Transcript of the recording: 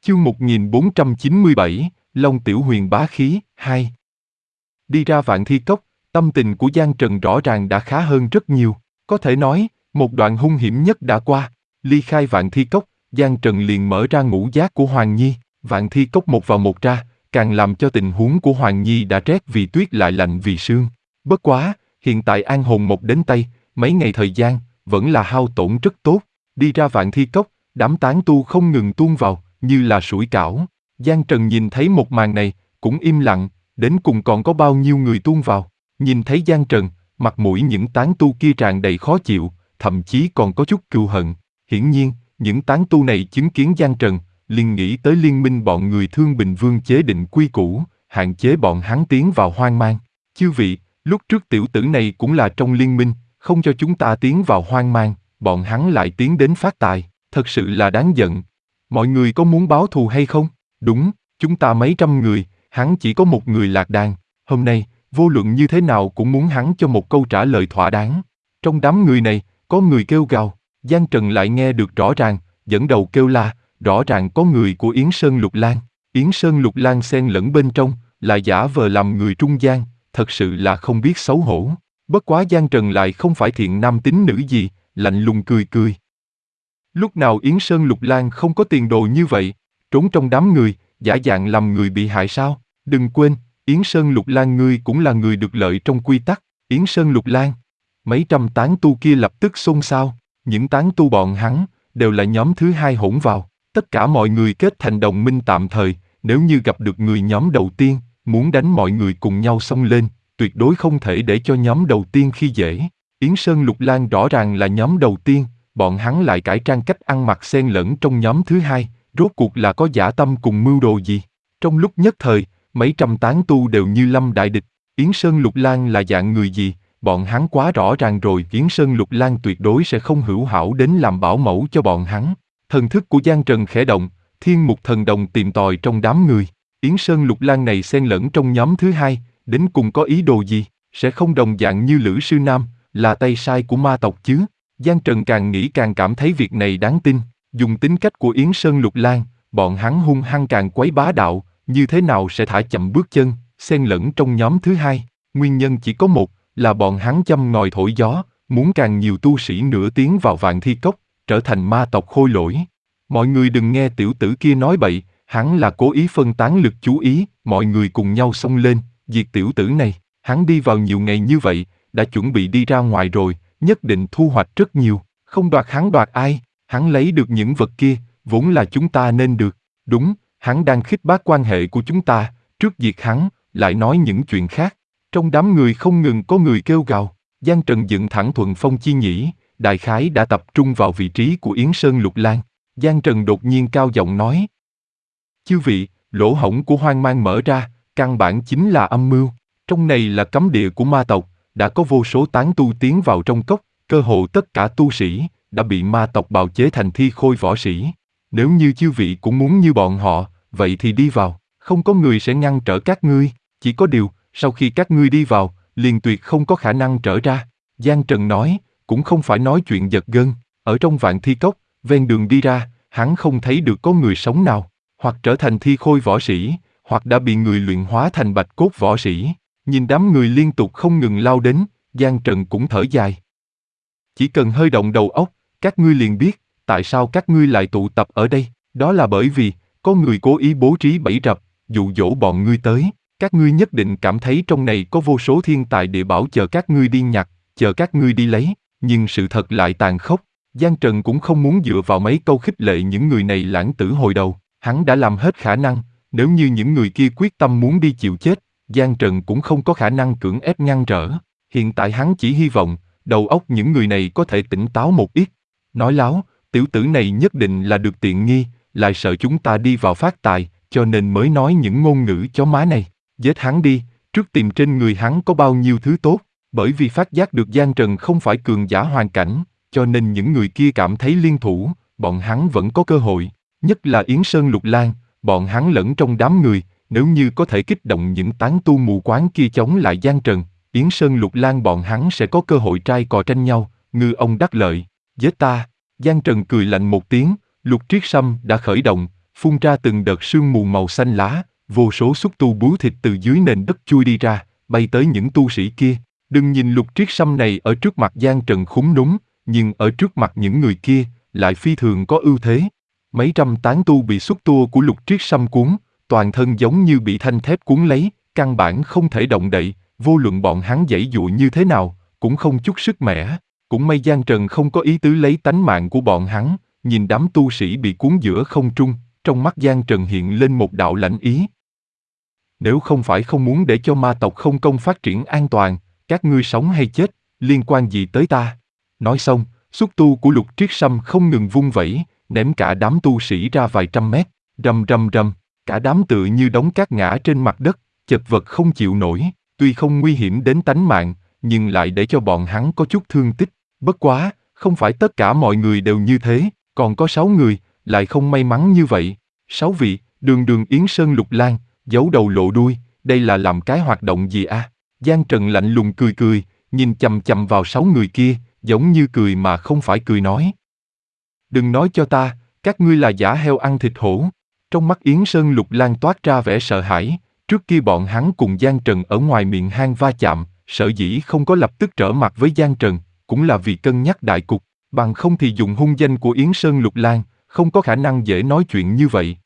Chương 1497, Long Tiểu Huyền bá khí, 2. Đi ra Vạn Thi Cốc, tâm tình của Giang Trần rõ ràng đã khá hơn rất nhiều. Có thể nói, một đoạn hung hiểm nhất đã qua. Ly khai Vạn Thi Cốc, Giang Trần liền mở ra ngũ giác của Hoàng Nhi. Vạn Thi Cốc một vào một ra, càng làm cho tình huống của Hoàng Nhi đã rét vì tuyết lại lạnh vì sương. Bất quá, hiện tại an hồn một đến tay, mấy ngày thời gian, vẫn là hao tổn rất tốt. Đi ra Vạn Thi Cốc, đám tán tu không ngừng tuôn vào, như là sủi cảo. Giang Trần nhìn thấy một màn này, cũng im lặng, đến cùng còn có bao nhiêu người tuôn vào. Nhìn thấy Giang Trần, mặt mũi những tán tu kia tràn đầy khó chịu, thậm chí còn có chút cừu hận. Hiển nhiên, những tán tu này chứng kiến Giang Trần, liền nghĩ tới liên minh bọn người Thương Bình Vương chế định quy củ, hạn chế bọn hắn tiến vào hoang mang. Chư vị, lúc trước tiểu tử này cũng là trong liên minh, không cho chúng ta tiến vào hoang mang, bọn hắn lại tiến đến phát tài, thật sự là đáng giận. Mọi người có muốn báo thù hay không? Đúng, chúng ta mấy trăm người, hắn chỉ có một người lạc đàn. Hôm nay, vô luận như thế nào cũng muốn hắn cho một câu trả lời thỏa đáng. Trong đám người này, có người kêu gào. Giang Trần lại nghe được rõ ràng, dẫn đầu kêu la, rõ ràng có người của Yến Sơn Lục Lan. Yến Sơn Lục Lan xen lẫn bên trong, lại giả vờ làm người trung gian, thật sự là không biết xấu hổ. Bất quá Giang Trần lại không phải thiện nam tín nữ gì, lạnh lùng cười cười. Lúc nào Yến Sơn Lục Lan không có tiền đồ như vậy, trốn trong đám người, giả dạng làm người bị hại sao? Đừng quên, Yến Sơn Lục Lan ngươi cũng là người được lợi trong quy tắc. Yến Sơn Lục Lan. Mấy trăm tán tu kia lập tức xôn xao. Những tán tu bọn hắn, đều là nhóm thứ hai hỗn vào. Tất cả mọi người kết thành đồng minh tạm thời, nếu như gặp được người nhóm đầu tiên, muốn đánh mọi người cùng nhau xông lên, tuyệt đối không thể để cho nhóm đầu tiên khi dễ. Yến Sơn Lục Lan rõ ràng là nhóm đầu tiên, bọn hắn lại cải trang cách ăn mặc xen lẫn trong nhóm thứ hai, rốt cuộc là có dã tâm cùng mưu đồ gì? Trong lúc nhất thời, mấy trăm tán tu đều như lâm đại địch. Yến Sơn Lục Lan là dạng người gì? Bọn hắn quá rõ ràng rồi. Yến Sơn Lục Lan tuyệt đối sẽ không hữu hảo đến làm bảo mẫu cho bọn hắn. Thần thức của Giang Trần khẽ động, thiên mục thần đồng tìm tòi trong đám người. Yến Sơn Lục Lan này xen lẫn trong nhóm thứ hai, đến cùng có ý đồ gì? Sẽ không đồng dạng như Lữ Sư Nam, là tay sai của ma tộc chứ? Giang Trần càng nghĩ càng cảm thấy việc này đáng tin. Dùng tính cách của Yến Sơn Lục Lan, bọn hắn hung hăng càng quấy bá đạo, như thế nào sẽ thả chậm bước chân, xen lẫn trong nhóm thứ hai. Nguyên nhân chỉ có một, là bọn hắn châm ngòi thổi gió, muốn càng nhiều tu sĩ nữa tiến vào Vạn Thi Cốc, trở thành ma tộc khôi lỗi. Mọi người đừng nghe tiểu tử kia nói bậy, hắn là cố ý phân tán lực chú ý, mọi người cùng nhau xông lên, diệt tiểu tử này. Hắn đi vào nhiều ngày như vậy, đã chuẩn bị đi ra ngoài rồi, nhất định thu hoạch rất nhiều. Không đoạt hắn đoạt ai, hắn lấy được những vật kia, vốn là chúng ta nên được. Đúng, hắn đang khích bác quan hệ của chúng ta, trước diệt hắn, lại nói những chuyện khác. Trong đám người không ngừng có người kêu gào. Giang Trần dựng thẳng Thuận Phong Chi Nhĩ, đại khái đã tập trung vào vị trí của Yến Sơn Lục Lan. Giang Trần đột nhiên cao giọng nói: chư vị, lỗ hổng của hoang mang mở ra, căn bản chính là âm mưu. Trong này là cấm địa của ma tộc, đã có vô số tán tu tiến vào trong cốc, cơ hồ tất cả tu sĩ đã bị ma tộc bào chế thành thi khôi võ sĩ. Nếu như chư vị cũng muốn như bọn họ, vậy thì đi vào, không có người sẽ ngăn trở các ngươi. Chỉ có điều, sau khi các ngươi đi vào, liền tuyệt không có khả năng trở ra. Giang Trần nói, cũng không phải nói chuyện giật gân. Ở trong Vạn Thi Cốc, ven đường đi ra, hắn không thấy được có người sống nào, hoặc trở thành thi khôi võ sĩ, hoặc đã bị người luyện hóa thành bạch cốt võ sĩ. Nhìn đám người liên tục không ngừng lao đến, Giang Trần cũng thở dài. Chỉ cần hơi động đầu óc, các ngươi liền biết, tại sao các ngươi lại tụ tập ở đây. Đó là bởi vì, có người cố ý bố trí bẫy rập, dụ dỗ bọn ngươi tới. Các ngươi nhất định cảm thấy trong này có vô số thiên tài địa bảo chờ các ngươi đi nhặt, chờ các ngươi đi lấy. Nhưng sự thật lại tàn khốc. Giang Trần cũng không muốn dựa vào mấy câu khích lệ những người này lãng tử hồi đầu. Hắn đã làm hết khả năng, nếu như những người kia quyết tâm muốn đi chịu chết, Giang Trần cũng không có khả năng cưỡng ép ngăn trở. Hiện tại hắn chỉ hy vọng, đầu óc những người này có thể tỉnh táo một ít. Nói láo, tiểu tử này nhất định là được tiện nghi, lại sợ chúng ta đi vào phát tài, cho nên mới nói những ngôn ngữ chó má này. Giết hắn đi, trước tìm trên người hắn có bao nhiêu thứ tốt. Bởi vì phát giác được Giang Trần không phải cường giả hoàn cảnh, cho nên những người kia cảm thấy liên thủ, bọn hắn vẫn có cơ hội. Nhất là Yến Sơn Lục Lan, bọn hắn lẫn trong đám người, nếu như có thể kích động những tán tu mù quáng kia chống lại Giang Trần, Yến Sơn Lục Lan bọn hắn sẽ có cơ hội trai cò tranh nhau, ngư ông đắc lợi. Giết ta! Giang Trần cười lạnh một tiếng, Lục Triết Sâm đã khởi động, phun ra từng đợt sương mù màu xanh lá, vô số xúc tu bướu thịt từ dưới nền đất chui đi ra, bay tới những tu sĩ kia. Đừng nhìn Lục Triết Sâm này ở trước mặt Giang Trần khúm núm, nhưng ở trước mặt những người kia, lại phi thường có ưu thế. Mấy trăm tán tu bị xúc tua của Lục Triết Sâm cuốn, toàn thân giống như bị thanh thép cuốn lấy, căn bản không thể động đậy, vô luận bọn hắn giãy dụa như thế nào, cũng không chút sức mẻ. Cũng may Giang Trần không có ý tứ lấy tánh mạng của bọn hắn, nhìn đám tu sĩ bị cuốn giữa không trung, trong mắt Giang Trần hiện lên một đạo lãnh ý. Nếu không phải không muốn để cho ma tộc không công phát triển an toàn, các ngươi sống hay chết, liên quan gì tới ta? Nói xong, xúc tu của Lục Triết Sâm không ngừng vung vẩy, ném cả đám tu sĩ ra vài trăm mét, rầm rầm rầm, cả đám tựa như đống cát ngã trên mặt đất, chật vật không chịu nổi, tuy không nguy hiểm đến tánh mạng, nhưng lại để cho bọn hắn có chút thương tích. Bất quá, không phải tất cả mọi người đều như thế, còn có 6 người, lại không may mắn như vậy. 6 vị, Đường Đường Yến Sơn Lục Lang, giấu đầu lộ đuôi, đây là làm cái hoạt động gì à? Giang Trần lạnh lùng cười cười, nhìn chằm chằm vào 6 người kia, giống như cười mà không phải cười nói. Đừng nói cho ta, các ngươi là giả heo ăn thịt hổ. Trong mắt Yến Sơn Lục Lang toát ra vẻ sợ hãi, trước kia bọn hắn cùng Giang Trần ở ngoài miệng hang va chạm, sở dĩ không có lập tức trở mặt với Giang Trần, cũng là vì cân nhắc đại cục, bằng không thì dùng hung danh của Yến Sơn Lục Lang, không có khả năng dễ nói chuyện như vậy.